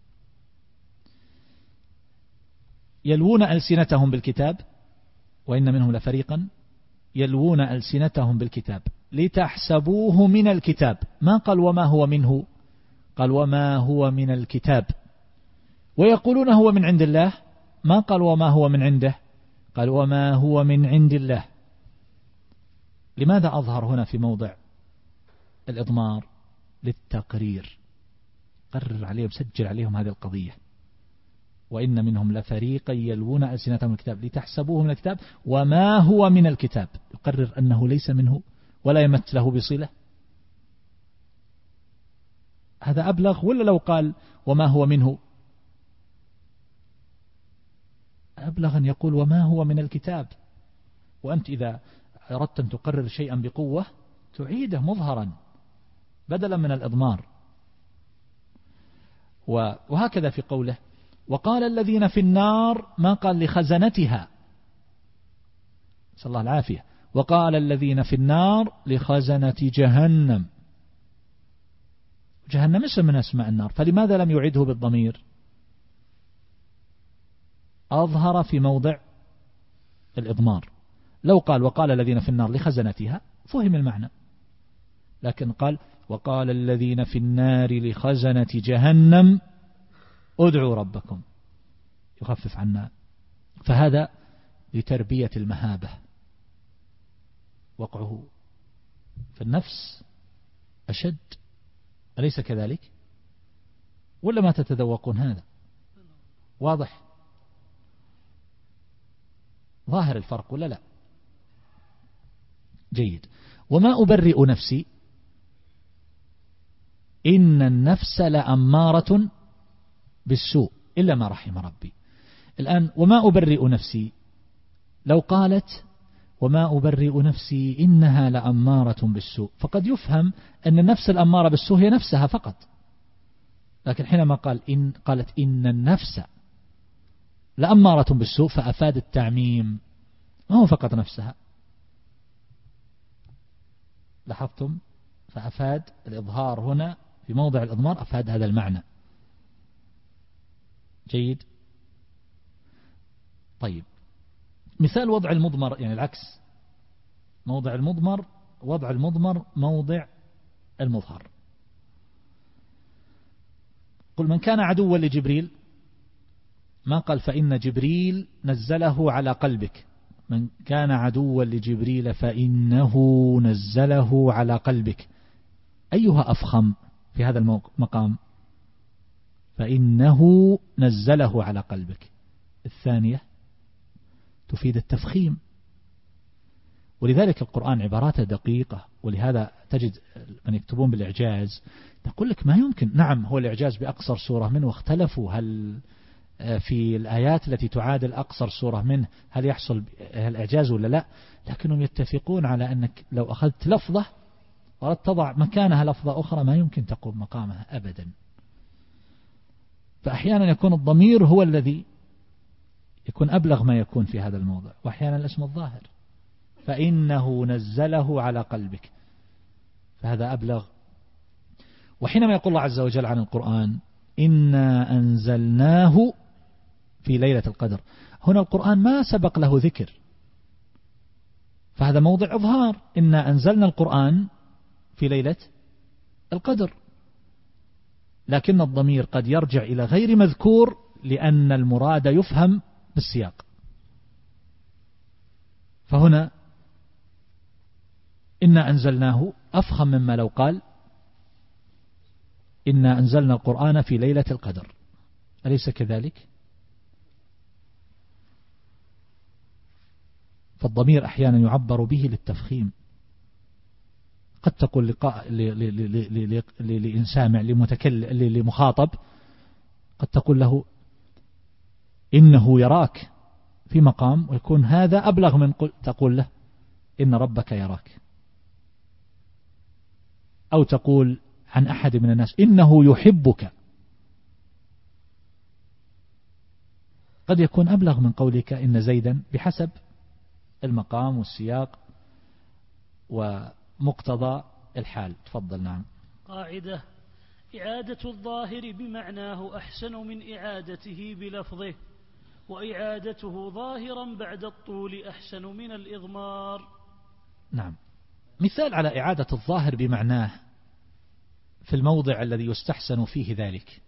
يلوون ألسنتهم بالكتاب، وإن منهم لفريقا يلوون ألسنتهم بالكتاب لتحسبوه من الكتاب، ما قال وما هو منه، قال وما هو من الكتاب. ويقولون هو من عند الله، ما قال وما هو من عنده، قال وما هو من عند الله. لماذا أظهر هنا في موضع الإضمار؟ للتقرير، قرر عليهم، سجل عليهم هذه القضية. وإن منهم لفريقا يلوون ألسنتهم الكتاب لتحسبوه من الكتاب وما هو من الكتاب، يقرر أنه ليس منه ولا يمت له بصلة. هذا أبلغ ولا لو قال وما هو منه؟ أبلغ أن يقول وما هو من الكتاب. وأنت إذا أردت أن تقرر شيئا بقوة تعيده مظهرا بدلا من الإضمار. وهكذا في قوله وقال الذين في النار، ما قال لخزنتها، نسأل الله العافية، وقال الذين في النار لخزنة جهنم. جهنم اسم من أسماء النار، فلماذا لم يعده بالضمير؟ أظهر في موضع الإضمار. لو قال وقال الذين في النار لخزنتها فهم المعنى، لكن قال وقال الذين في النار لخزنة جهنم ادعوا ربكم يخفف عنا. فهذا لتربية المهابة، وقعه في النفس أشد، أليس كذلك؟ ولا ما تتذوقون هذا؟ واضح ظاهر الفرق ولا لا؟ جيد. وما أبرئ نفسي إن النفس لأمارة بالسوء إلا ما رحم ربي. الآن وما أبرئ نفسي، لو قالت وما أبرئ نفسي إنها لأمارة بالسوء، فقد يفهم أن النفس الأمارة بالسوء هي نفسها فقط. لكن حينما قالت إن النفس لأمارة بالسوء فأفاد التعميم، ما هو فقط نفسها. لاحظتم؟ فأفاد الإظهار هنا في موضع الإضمار، أفاد هذا المعنى. جيد. طيب، مثال وضع المضمر، يعني العكس، موضع المضمر، وضع المضمر موضع المظهر. قل من كان عدوا لجبريل، ما قال فإن جبريل نزله على قلبك، من كان عدوا لجبريل فإنه نزله على قلبك. أيها أفخم في هذا المقام؟ فإنه نزله على قلبك. الثانية تفيد التفخيم، ولذلك القرآن عباراته دقيقة. ولهذا تجد من يكتبون بالإعجاز تقول لك ما يمكن. نعم، هو الإعجاز بأقصر سورة منه، واختلفوا هل في الآيات التي تعادل أقصر سورة منه هل يحصل الإعجاز ولا لا، لكنهم يتفقون على أنك لو أخذت لفظة وردت تضع مكانها لفظة أخرى ما يمكن تقوم مقامها أبدا. فأحيانا يكون الضمير هو الذي يكون أبلغ ما يكون في هذا الموضع، وأحيانا الاسم الظاهر فإنه نزله على قلبك، فهذا أبلغ. وحينما يقول الله عز وجل عن القرآن إنا أنزلناه في ليلة القدر، هنا القرآن ما سبق له ذكر، فهذا موضع إظهار. إنا أنزلنا القرآن في ليلة القدر، لكن الضمير قد يرجع إلى غير مذكور لأن المراد يفهم بالسياق. فهنا إنا أنزلناه أفخم مما لو قال إنا أنزلنا القرآن في ليلة القدر، أليس كذلك؟ فالضمير أحيانا يعبر به للتفخيم. قد تقول لإنسان لمخاطب، قد تقول له إنه يراك في مقام، ويكون هذا أبلغ من تقول له إن ربك يراك، أو تقول عن أحد من الناس إنه يحبك، قد يكون أبلغ من قولك إن زيدا، بحسب المقام والسياق ومقتضى الحال. تفضل. نعم. قاعدة: إعادة الظاهر بمعناه أحسن من إعادته بلفظه، وإعادته ظاهرا بعد الطول أحسن من الإضمار. نعم. مثال على إعادة الظاهر بمعناه في الموضع الذي يستحسن فيه ذلك: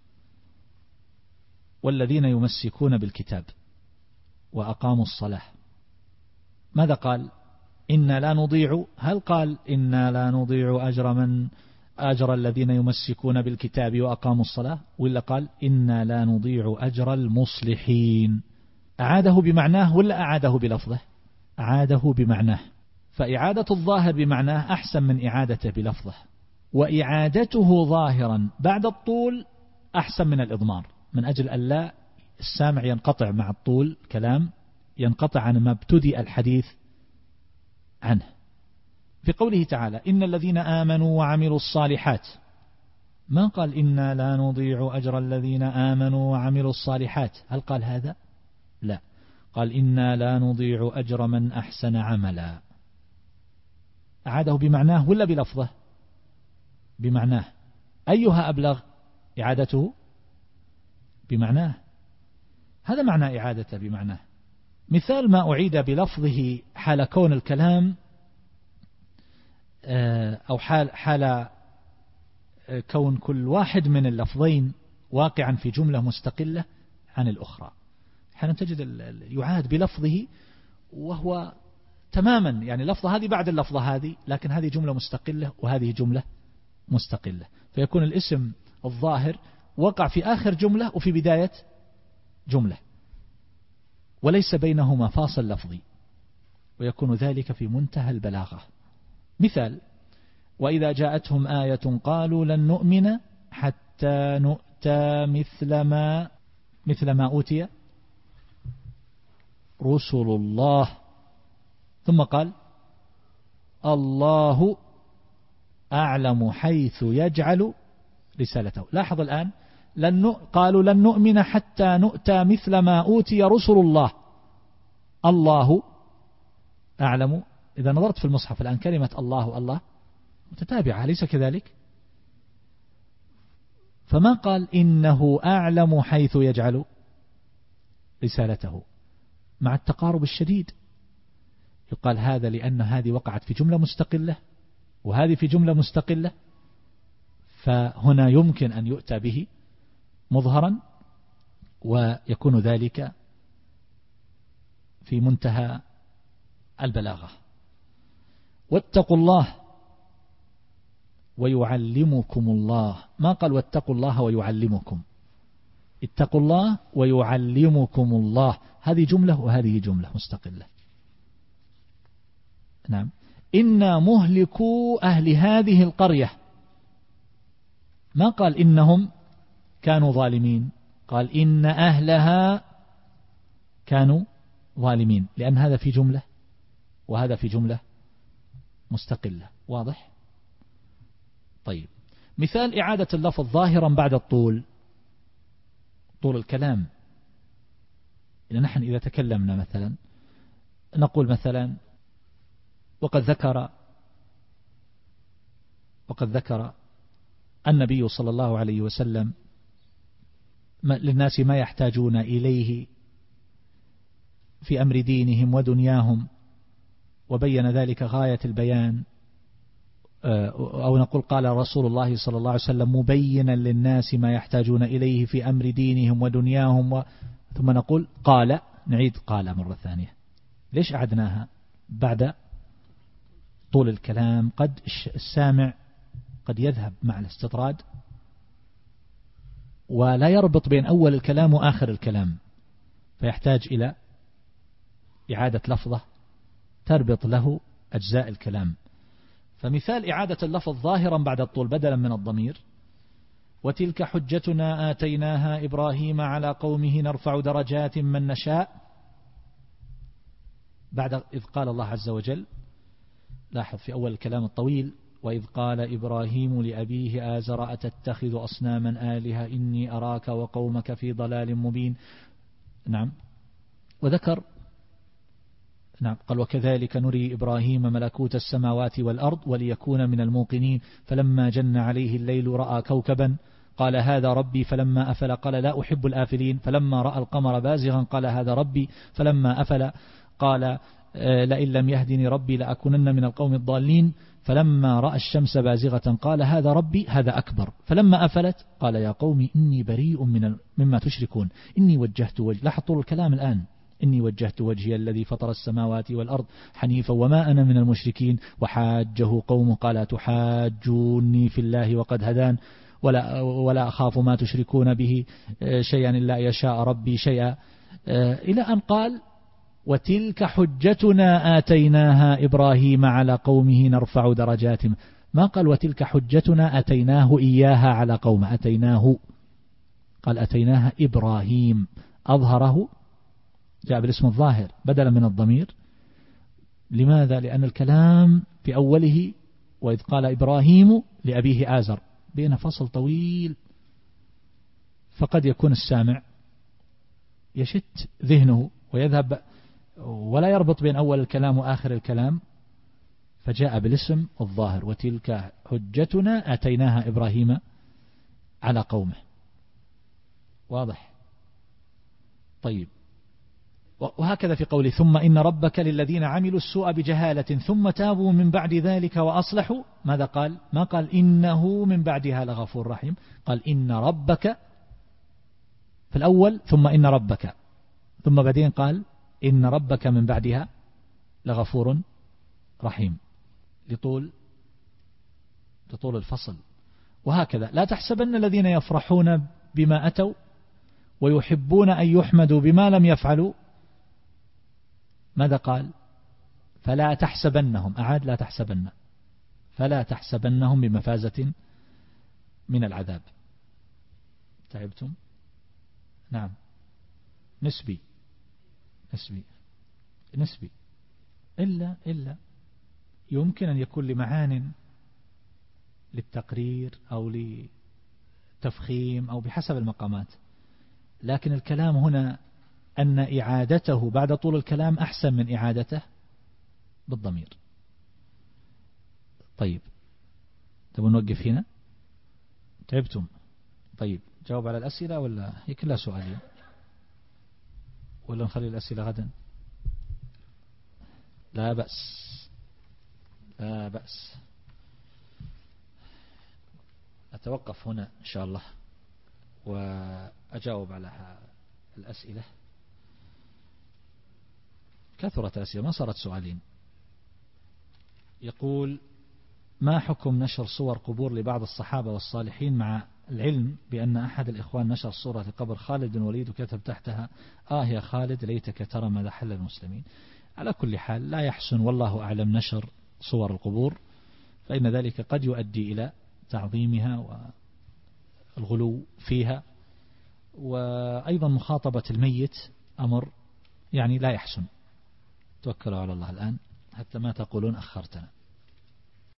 والذين يمسكون بالكتاب وأقاموا الصلاة. ماذا قال؟ إنا لا نضيع. هل قال إنا لا نضيع أجر الذين يمسكون بالكتاب وأقاموا الصلاة، ولا قال إنا لا نضيع أجر المصلحين؟ أعاده بمعناه ولا أعاده بلفظه؟ أعاده بمعناه. فإعادة الظاهر بمعناه أحسن من إعادته بلفظه، وإعادته ظاهرا بعد الطول أحسن من الإضمار، من أجل أن لا السامع ينقطع مع الطول، كلام ينقطع عن ما ابتدأ الحديث عنه. في قوله تعالى إن الذين آمنوا وعملوا الصالحات، ما قال إنا لا نضيع أجر الذين آمنوا وعملوا الصالحات. هل قال هذا؟ لا، قال إنا لا نضيع أجر من أحسن عملا. أعاده بمعناه ولا بلفظه؟ بمعناه. أيها أبلغ؟ إعادته بمعناه. هذا معنى إعادته بمعناه. مثال ما أعيد بلفظه حال كون الكلام أو حال كون كل واحد من اللفظين واقعا في جملة مستقلة عن الأخرى. حين تجد يعاد بلفظه وهو تماما، يعني لفظة هذه بعد اللفظة هذه، لكن هذه جملة مستقلة وهذه جملة مستقلة، فيكون الاسم الظاهر وقع في آخر جملة وفي بداية جملة، وليس بينهما فاصل لفظي، ويكون ذلك في منتهى البلاغة. مثال: وإذا جاءتهم آية قالوا لن نؤمن حتى نؤتى مثل ما أوتي رسل الله، ثم قال الله أعلم حيث يجعل رسالته. لاحظ الآن قالوا لن نؤمن حتى نؤتى مثل ما أوتي رسل الله، الله أعلم. إذا نظرت في المصحف الآن كلمة الله الله متتابعة، ليس كذلك؟ فما قال إنه أعلم حيث يجعل رسالته مع التقارب الشديد. يقال هذا لأن هذه وقعت في جملة مستقلة وهذه في جملة مستقلة، فهنا يمكن أن يؤتى به مظهرا، ويكون ذلك في منتهى البلاغة. واتقوا الله ويعلمكم الله، ما قال واتقوا الله ويعلمكم، اتقوا الله ويعلمكم الله، هذه جملة وهذه جملة مستقلة. نعم. إنا مهلكوا أهل هذه القرية، ما قال إنهم كانوا ظالمين، قال إن أهلها كانوا ظالمين، لأن هذا في جملة وهذا في جملة مستقلة. واضح؟ طيب، مثال إعادة اللفظ ظاهرا بعد الطول، طول الكلام. إذا نحن إذا تكلمنا مثلا نقول مثلا وقد ذكر النبي صلى الله عليه وسلم للناس ما يحتاجون إليه في أمر دينهم ودنياهم، وبين ذلك غاية البيان. أو نقول قال رسول الله صلى الله عليه وسلم مبينا للناس ما يحتاجون إليه في أمر دينهم ودنياهم ثم نقول قال، نعيد قال مرة ثانية. ليش أعدناها بعد طول الكلام؟ قد السامع قد يذهب مع الاستطراد ولا يربط بين أول الكلام وآخر الكلام، فيحتاج إلى إعادة لفظة تربط له أجزاء الكلام. فمثال إعادة اللفظ ظاهرا بعد الطول بدلا من الضمير: وتلك حجتنا آتيناها إبراهيم على قومه نرفع درجات من نشاء. بعد إذ قال الله عز وجل، لاحظ في أول الكلام الطويل: وإذ قال إبراهيم لأبيه آزر أتتخذ أصناما آلهة إني أراك وقومك في ضلال مبين. نعم. وذكر، نعم، قال: وكذلك نري إبراهيم ملكوت السماوات والأرض وليكون من الموقنين فلما جن عليه الليل رأى كوكبا قال هذا ربي فلما أفل قال لا أحب الآفلين فلما رأى القمر بازغا قال هذا ربي فلما أفل قال لئن لم يهدني ربي لأكونن من القوم الضالين فلما رأى الشمس بازغة قال هذا ربي هذا أكبر فلما أفلت قال يا قوم إني بريء مما تشركون إني وجهت وجهي. لاحظ طول الكلام الآن: إني وجهت وجهي الذي فطر السماوات والأرض حنيفا وما أنا من المشركين. وحاجه قوم قال تحاجوني في الله وقد هدان ولا أخاف ما تشركون به شيئا إلا يشاء ربي شيئا، إلى أن قال: وتلك حجتنا آتيناها إبراهيم على قومه نرفع درجات. ما قال وتلك حجتنا أتيناه إياها على قومه، أتيناه، قال أتيناها إبراهيم، أظهره، جاء بالاسم الظاهر بدلا من الضمير. لماذا؟ لأن الكلام في أوله وإذ قال إبراهيم لأبيه آزر بين فصل طويل، فقد يكون السامع يشت ذهنه ويذهب ولا يربط بين أول الكلام وآخر الكلام، فجاء بالاسم الظاهر: وتلك حجتنا أتيناها إبراهيم على قومه. واضح؟ طيب. وهكذا في قوله ثم إن ربك للذين عملوا السوء بجهالة ثم تابوا من بعد ذلك وأصلحوا. ماذا قال؟ ما قال إنه من بعدها لغفور رحيم، قال إن ربك في الأول ثم إن ربك، ثم بعدين قال إن ربك من بعدها لغفور رحيم، لطول الفصل. وهكذا لا تحسبن الذين يفرحون بما أتوا ويحبون أن يحمدوا بما لم يفعلوا. ماذا قال؟ فلا تحسبنهم، أعاد لا تحسبن، فلا تحسبنهم بمفازة من العذاب. تعبتم؟ نعم. نسبي إلا يمكن أن يكون لمعان للتقرير أو لتفخيم أو بحسب المقامات، لكن الكلام هنا أن إعادته بعد طول الكلام أحسن من إعادته بالضمير. طيب، تبون نوقف هنا؟ تعبتم؟ طيب، جاوب على الأسئلة ولا هي كلها سؤالين، ولا نخلي الأسئلة غدا؟ لا بأس. أتوقف هنا إن شاء الله وأجاوب على الأسئلة. كثرت الأسئلة ما صارت سؤالين. يقول: ما حكم نشر صور قبور لبعض الصحابة والصالحين مع العلم بأن أحد الإخوان نشر صورة قبر خالد بن الوليد وكتب تحتها يا خالد ليتك ترى ماذا حل المسلمين. على كل حال لا يحسن والله أعلم نشر صور القبور، فإن ذلك قد يؤدي إلى تعظيمها والغلو فيها، وأيضا مخاطبة الميت أمر يعني لا يحسن. توكلوا على الله الآن حتى ما تقولون أخرتنا.